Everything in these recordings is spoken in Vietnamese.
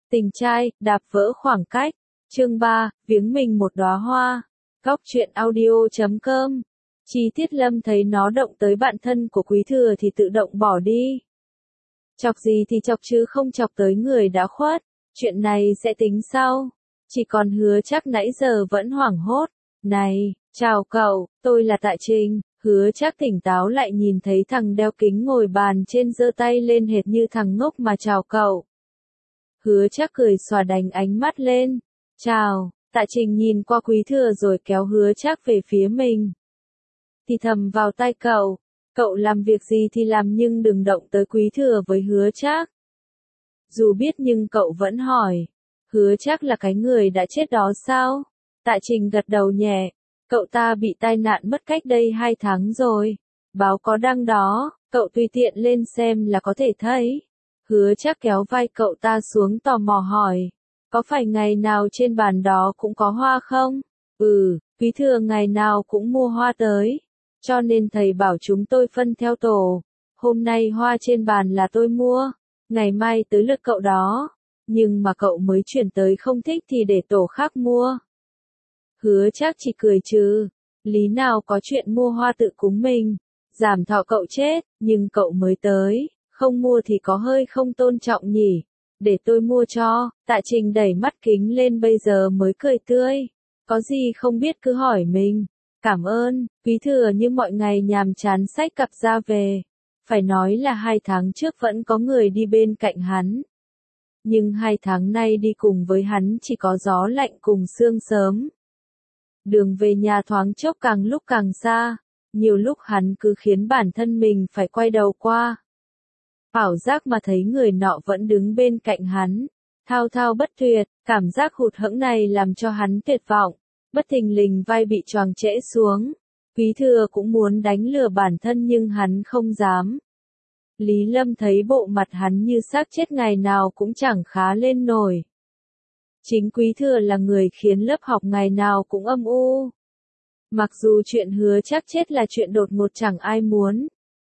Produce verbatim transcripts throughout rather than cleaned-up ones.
Tình trai, đạp vỡ khoảng cách. Chương ba, viếng mình một đóa hoa. Góc truyện audio chấm com. Chi tiết Lâm thấy nó động tới bạn thân của Quý Thừa thì tự động bỏ đi. Chọc gì thì chọc chứ không chọc tới người đã khuất. Chuyện này sẽ tính sau. Chỉ còn Hứa Trác nãy giờ vẫn hoảng hốt. Này, chào cậu, tôi là Tạ Trình. Hứa Trác tỉnh táo lại nhìn thấy thằng đeo kính ngồi bàn trên giơ tay lên hệt như thằng ngốc mà chào cậu. Hứa Trác cười xòa đánh ánh mắt lên. Chào, Tạ Trình nhìn qua Quý Thừa rồi kéo Hứa Trác về phía mình. Thì thầm vào tai cậu, cậu làm việc gì thì làm nhưng đừng động tới Quý Thừa với Hứa Trác. Dù biết nhưng cậu vẫn hỏi, Hứa Trác là cái người đã chết đó sao? Tạ Trình gật đầu nhẹ, cậu ta bị tai nạn mất cách đây hai tháng rồi. Báo có đăng đó, cậu tùy tiện lên xem là có thể thấy. Hứa Trác kéo vai cậu ta xuống tò mò hỏi, có phải ngày nào trên bàn đó cũng có hoa không? Ừ, Quý Thừa ngày nào cũng mua hoa tới, cho nên thầy bảo chúng tôi phân theo tổ. Hôm nay hoa trên bàn là tôi mua, ngày mai tới lượt cậu đó, nhưng mà cậu mới chuyển tới không thích thì để tổ khác mua. Hứa Trác chỉ cười trừ, lý nào có chuyện mua hoa tự cúng mình, giảm thọ cậu chết, nhưng cậu mới tới, không mua thì có hơi không tôn trọng nhỉ. Để tôi mua cho. Tạ Trình đẩy mắt kính lên bây giờ mới cười tươi. Có gì không biết cứ hỏi mình. Cảm ơn. Quý Thừa như mọi ngày nhàm chán xách cặp ra về. Phải nói là hai tháng trước vẫn có người đi bên cạnh hắn. Nhưng hai tháng nay đi cùng với hắn chỉ có gió lạnh cùng sương sớm. Đường về nhà thoáng chốc càng lúc càng xa. Nhiều lúc hắn cứ khiến bản thân mình phải quay đầu qua. Ảo giác mà thấy người nọ vẫn đứng bên cạnh hắn, thao thao bất tuyệt, cảm giác hụt hẫng này làm cho hắn tuyệt vọng, bất thình lình vai bị choàng trễ xuống. Quý Thừa cũng muốn đánh lừa bản thân nhưng hắn không dám. Lý Lâm thấy bộ mặt hắn như xác chết ngày nào cũng chẳng khá lên nổi. Chính Quý Thừa là người khiến lớp học ngày nào cũng âm u. Mặc dù chuyện Hứa Trác chết là chuyện đột ngột chẳng ai muốn.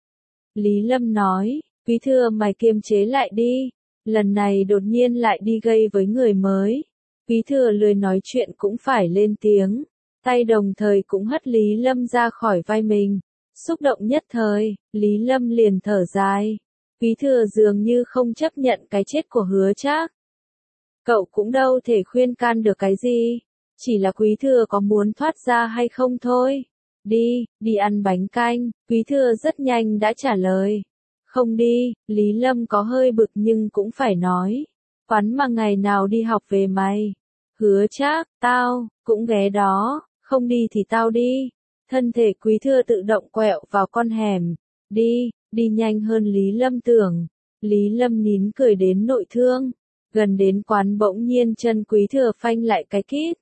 Lý Lâm nói, Quý Thừa mày kiềm chế lại đi, lần này đột nhiên lại đi gây với người mới. Quý Thừa lười nói chuyện cũng phải lên tiếng, tay đồng thời cũng hất Lý Lâm ra khỏi vai mình. Xúc động nhất thời, Lý Lâm liền thở dài. Quý Thừa dường như không chấp nhận cái chết của Hứa Trác. Cậu cũng đâu thể khuyên can được cái gì, chỉ là Quý Thừa có muốn thoát ra hay không thôi. Đi, đi ăn bánh canh, Quý Thừa rất nhanh đã trả lời. Không đi, Lý Lâm có hơi bực nhưng cũng phải nói. Quán mà ngày nào đi học về mày. Hứa Trác, tao, cũng ghé đó, không đi thì tao đi. Thân thể Quý Thừa tự động quẹo vào con hẻm. Đi, đi nhanh hơn Lý Lâm tưởng. Lý Lâm nín cười đến nội thương. Gần đến quán bỗng nhiên chân Quý Thừa phanh lại cái kít.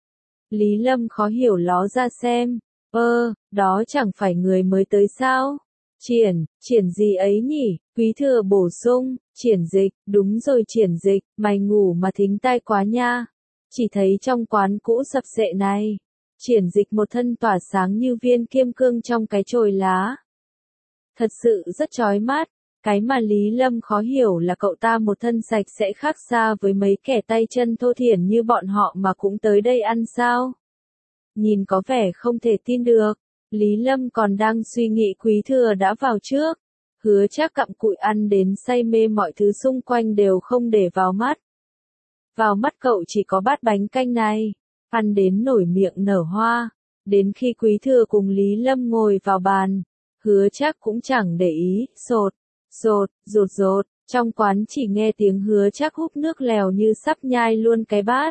Lý Lâm khó hiểu ló ra xem. Ơ, đó chẳng phải người mới tới sao? Triển, triển gì ấy nhỉ? Quý Thừa bổ sung, Triển Dịch, đúng rồi Triển Dịch, mày ngủ mà thính tai quá nha. Chỉ thấy trong quán cũ sập sệ này, Triển Dịch một thân tỏa sáng như viên kim cương trong cái chồi lá. Thật sự rất chói mắt, cái mà Lý Lâm khó hiểu là cậu ta một thân sạch sẽ khác xa với mấy kẻ tay chân thô thiển như bọn họ mà cũng tới đây ăn sao? Nhìn có vẻ không thể tin được. Lý Lâm còn đang suy nghĩ Quý Thừa đã vào trước. Hứa Trác cặm cụi ăn đến say mê mọi thứ xung quanh đều không để vào mắt. Vào mắt cậu chỉ có bát bánh canh này. Ăn đến nổi miệng nở hoa. Đến khi Quý Thừa cùng Lý Lâm ngồi vào bàn, Hứa Trác cũng chẳng để ý, sột, sột, rột rột. Trong quán chỉ nghe tiếng Hứa Trác húp nước lèo như sắp nhai luôn cái bát.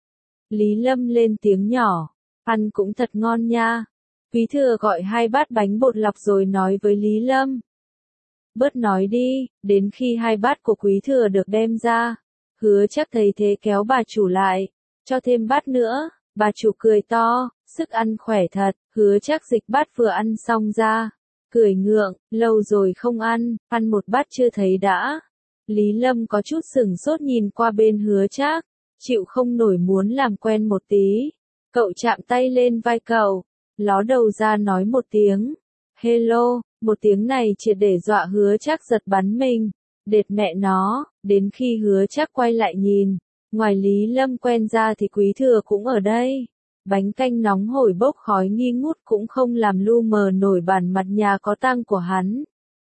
Lý Lâm lên tiếng nhỏ, ăn cũng thật ngon nha. Quý Thừa gọi hai bát bánh bột lọc rồi nói với Lý Lâm. Bớt nói đi, đến khi hai bát của Quý Thừa được đem ra. Hứa Trác thấy thế kéo bà chủ lại, cho thêm bát nữa. Bà chủ cười to, sức ăn khỏe thật. Hứa Trác dịch bát vừa ăn xong ra, cười ngượng, lâu rồi không ăn, ăn một bát chưa thấy đã. Lý Lâm có chút sửng sốt nhìn qua bên Hứa Trác, chịu không nổi muốn làm quen một tí. Cậu chạm tay lên vai cậu, ló đầu ra nói một tiếng. Hello, một tiếng này triệt để dọa Hứa Trác giật bắn mình. Đệt mẹ nó, Đến khi Hứa Trác quay lại nhìn, ngoài Lý Lâm quen ra thì Quý Thừa cũng ở đây. Bánh canh nóng hổi bốc khói nghi ngút cũng không làm lu mờ nổi bản mặt nhà có tang của hắn.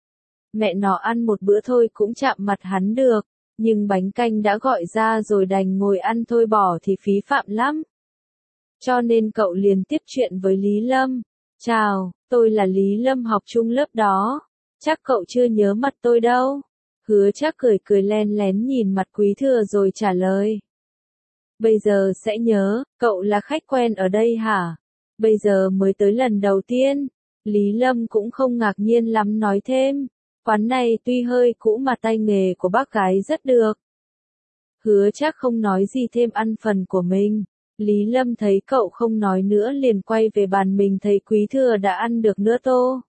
Mẹ nó ăn một bữa thôi cũng chạm mặt hắn được, nhưng bánh canh đã gọi ra rồi đành ngồi ăn thôi, bỏ thì phí phạm lắm. Cho nên cậu liền tiếp chuyện với Lý Lâm. Chào, tôi là Lý Lâm, học chung lớp đó. Chắc cậu chưa nhớ mặt tôi đâu. Hứa Trác cười cười len lén nhìn mặt Quý Thừa rồi trả lời. Bây giờ sẽ nhớ, cậu là khách quen ở đây hả? Bây giờ mới tới lần đầu tiên. Lý Lâm cũng không ngạc nhiên lắm nói thêm. Quán này tuy hơi cũ mà tay nghề của bác gái rất được. Hứa Trác không nói gì thêm, ăn phần của mình. Lý Lâm thấy cậu không nói nữa liền quay về bàn mình, thấy Quý Thừa đã ăn được nửa tô.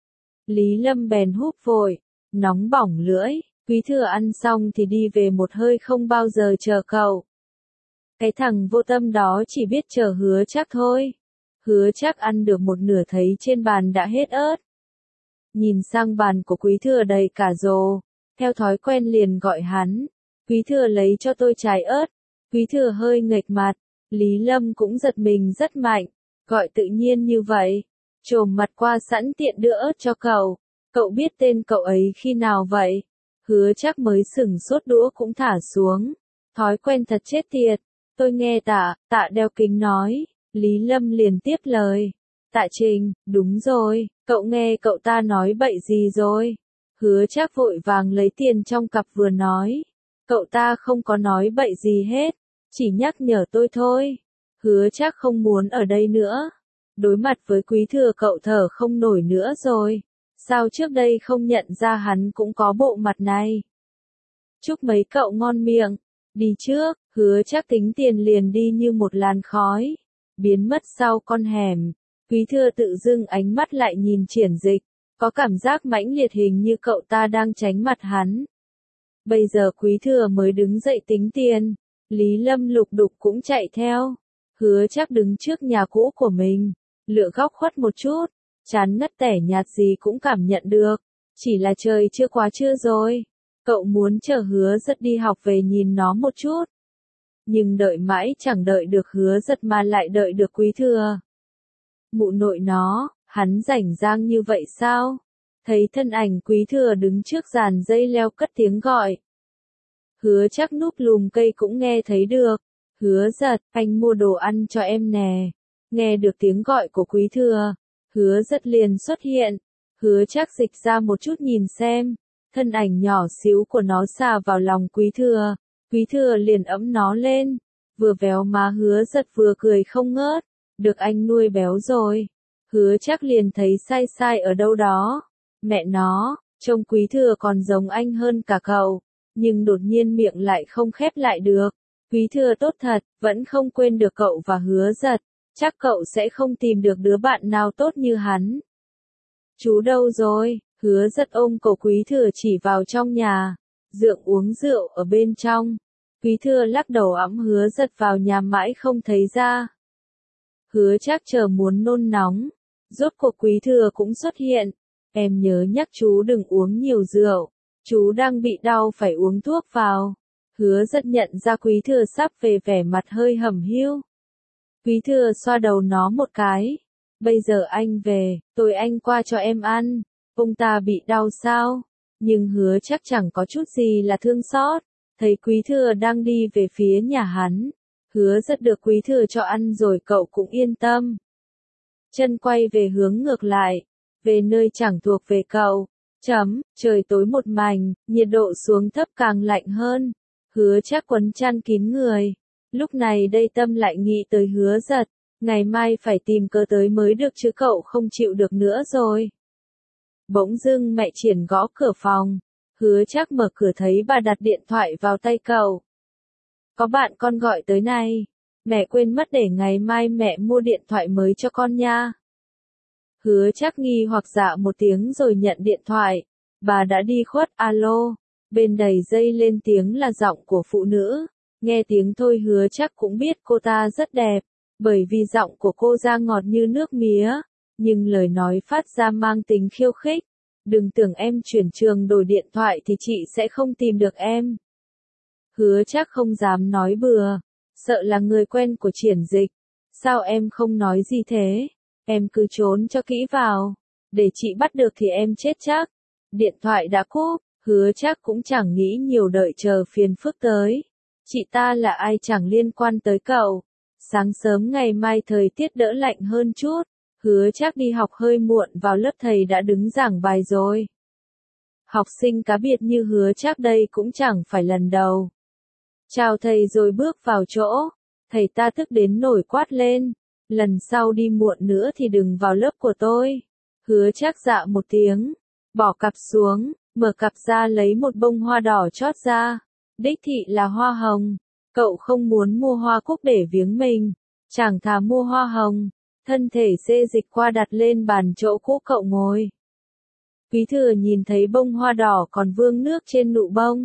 Lý Lâm bèn húp vội, nóng bỏng lưỡi. Quý Thừa ăn xong thì đi về một hơi, không bao giờ chờ cậu. Cái thằng vô tâm đó chỉ biết chờ Hứa Trác thôi. Hứa Trác ăn được một nửa thấy trên bàn đã hết ớt. Nhìn sang bàn của Quý Thừa đầy cả rổ, theo thói quen liền gọi hắn. Quý Thừa lấy cho tôi trái ớt. Quý Thừa hơi nghệch mặt, Lý Lâm cũng giật mình rất mạnh, gọi tự nhiên như vậy. Trồm mặt qua sẵn tiện đưa ớt cho cậu. Cậu biết tên cậu ấy khi nào vậy? Hứa Trác mới sửng sốt, đũa cũng thả xuống. Thói quen thật chết tiệt. Tôi nghe tạ, tạ đeo kính nói. Lý Lâm liền tiếp lời. Tạ Trình, đúng rồi, cậu nghe cậu ta nói bậy gì rồi? Hứa Trác vội vàng lấy tiền trong cặp vừa nói. Cậu ta không có nói bậy gì hết, chỉ nhắc nhở tôi thôi. Hứa Trác không muốn ở đây nữa. Đối mặt với Quý Thừa cậu thở không nổi nữa rồi. Sao trước đây không nhận ra hắn cũng có bộ mặt này? Chúc mấy cậu ngon miệng. Đi trước. Hứa Trác tính tiền liền đi như một làn khói, biến mất sau con hẻm. Quý Thừa tự dưng ánh mắt lại nhìn Triển Dịch, có cảm giác mãnh liệt, hình như cậu ta đang tránh mặt hắn. Bây giờ Quý Thừa mới đứng dậy tính tiền, Lý Lâm lục đục cũng chạy theo. Hứa Trác đứng trước nhà cũ của mình, lựa góc khuất một chút, chán ngắt tẻ nhạt gì cũng cảm nhận được, chỉ là trời chưa quá trưa rồi. Cậu muốn chờ Hứa Giật đi học về nhìn nó một chút. Nhưng đợi mãi chẳng đợi được Hứa Giật mà lại đợi được Quý Thừa. Mụ nội nó, hắn rảnh rang như vậy sao? Thấy thân ảnh Quý Thừa đứng trước giàn dây leo cất tiếng gọi. Hứa Trác núp lùm cây cũng nghe thấy được. Hứa Giật, anh mua đồ ăn cho em nè. Nghe được tiếng gọi của Quý Thừa, Hứa Giật liền xuất hiện. Hứa Trác dịch ra một chút nhìn xem. Thân ảnh nhỏ xíu của nó xà vào lòng Quý Thừa. Quý Thừa liền ẫm nó lên. Vừa véo má Hứa Giật vừa cười không ngớt. Được anh nuôi béo rồi. Hứa Trác liền thấy sai sai ở đâu đó. Mẹ nó, trông Quý Thừa còn giống anh hơn cả cậu. Nhưng đột nhiên miệng lại không khép lại được. Quý Thừa tốt thật, vẫn không quên được cậu và Hứa Giật. Chắc cậu sẽ không tìm được đứa bạn nào tốt như hắn. Chú đâu rồi? Hứa Giật ôm cổ Quý Thừa chỉ vào trong nhà. Dượng uống rượu ở bên trong. Quý Thừa lắc đầu ẵm Hứa Giật vào nhà mãi không thấy ra. Hứa Trác chờ muốn nôn nóng. Rốt cuộc Quý Thừa cũng xuất hiện. Em nhớ nhắc chú đừng uống nhiều rượu. Chú đang bị đau phải uống thuốc vào. Hứa Giật nhận ra Quý Thừa sắp về, vẻ mặt hơi hẩm hiu. Quý Thừa xoa đầu nó một cái. Bây giờ anh về, tôi anh qua cho em ăn. Ông ta bị đau sao? Nhưng Hứa Trác chẳng có chút gì là thương xót. Thấy Quý Thừa đang đi về phía nhà hắn. Hứa Giật được Quý Thừa cho ăn rồi cậu cũng yên tâm. Chân quay về hướng ngược lại. Về nơi chẳng thuộc về cậu. Chấm, trời tối một mảnh, nhiệt độ xuống thấp càng lạnh hơn. Hứa Trác quấn chăn kín người. Lúc này đây tâm lại nghĩ tới Hứa Giật. Ngày mai phải tìm cớ tới mới được chứ cậu không chịu được nữa rồi. Bỗng dưng mẹ Triển gõ cửa phòng. Hứa Trác mở cửa thấy bà đặt điện thoại vào tay cậu. Có bạn con gọi tới này. Mẹ quên mất để ngày mai mẹ mua điện thoại mới cho con nha. Hứa Trác nghi hoặc dạ một tiếng rồi nhận điện thoại. Bà đã đi khuất. Alo. Bên đầy dây lên tiếng là giọng của phụ nữ. Nghe tiếng thôi Hứa Trác cũng biết cô ta rất đẹp. Bởi vì giọng của cô ra ngọt như nước mía. Nhưng lời nói phát ra mang tính khiêu khích. Đừng tưởng em chuyển trường đổi điện thoại thì chị sẽ không tìm được em. Hứa Trác không dám nói bừa, sợ là người quen của Triển Dịch. Sao em không nói gì thế? Em cứ trốn cho kỹ vào, để chị bắt được thì em chết chắc. Điện thoại đã cúp, Hứa Trác cũng chẳng nghĩ nhiều đợi chờ phiền phức tới. Chị ta là ai chẳng liên quan tới cậu. Sáng sớm ngày mai thời tiết đỡ lạnh hơn chút, Hứa Trác đi học hơi muộn, vào lớp thầy đã đứng giảng bài rồi. Học sinh cá biệt như Hứa Trác đây cũng chẳng phải lần đầu. Chào thầy rồi bước vào chỗ, thầy ta tức đến nổi quát lên, lần sau đi muộn nữa thì đừng vào lớp của tôi. Hứa Trác dạ một tiếng, bỏ cặp xuống, mở cặp ra lấy một bông hoa đỏ chót ra, đích thị là hoa hồng. Cậu không muốn mua hoa cúc để viếng mình, chẳng thà mua hoa hồng. Thân thể xê dịch qua đặt lên bàn chỗ cũ cậu ngồi. Quý Thừa nhìn thấy bông hoa đỏ còn vương nước trên nụ bông.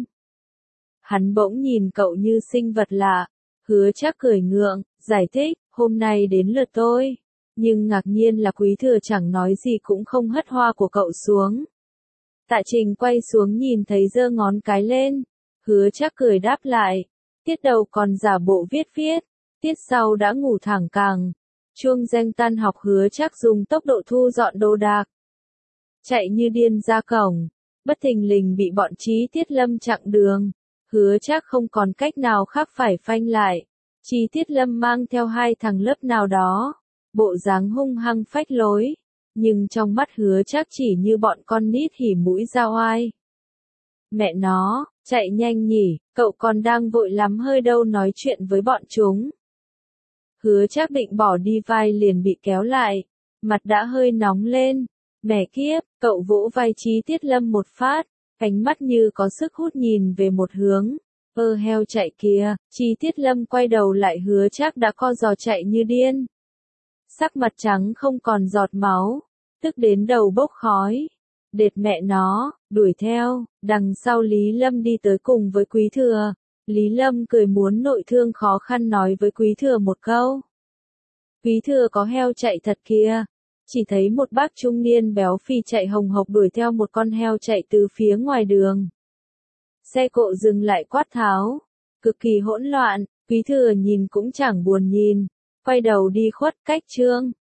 Hắn bỗng nhìn cậu như sinh vật lạ. Hứa Trác cười ngượng, giải thích, hôm nay đến lượt tôi. Nhưng ngạc nhiên là Quý Thừa chẳng nói gì cũng không hất hoa của cậu xuống. Tạ Trình quay xuống nhìn thấy giơ ngón cái lên. Hứa Trác cười đáp lại. Tiết đầu còn giả bộ viết viết, tiết sau đã ngủ thẳng cẳng. Chuông reng tan học, Hứa Trác dùng tốc độ thu dọn đồ đạc. Chạy như điên ra cổng, bất thình lình bị bọn Chí Tiết Lâm chặn đường. Hứa Trác không còn cách nào khác phải phanh lại. Chí Tiết Lâm mang theo hai thằng lớp nào đó, bộ dáng hung hăng phách lối, nhưng trong mắt Hứa Trác chỉ như bọn con nít hỉ mũi ra oai. Mẹ nó, chạy nhanh nhỉ, cậu còn đang vội lắm hơi đâu nói chuyện với bọn chúng. Hứa Trác định bỏ đi vai liền bị kéo lại, mặt đã hơi nóng lên. Mẹ kiếp, cậu vỗ vai Chí Tiết Lâm một phát, ánh mắt như có sức hút nhìn về một hướng. Ơ heo chạy kìa, Chí Tiết Lâm quay đầu lại, Hứa Trác đã co giò chạy như điên. Sắc mặt trắng không còn giọt máu, tức đến đầu bốc khói. Đệt mẹ nó, đuổi theo, đằng sau Lý Lâm đi tới cùng với Quý Thừa. Lý Lâm cười muốn nội thương khó khăn nói với Quý Thừa một câu. Quý Thừa có heo chạy thật kìa. Chỉ thấy một bác trung niên béo phì chạy hồng hộc đuổi theo một con heo chạy từ phía ngoài đường. Xe cộ dừng lại quát tháo, cực kỳ hỗn loạn. Quý Thừa nhìn cũng chẳng buồn nhìn, quay đầu đi khuất cách Trương.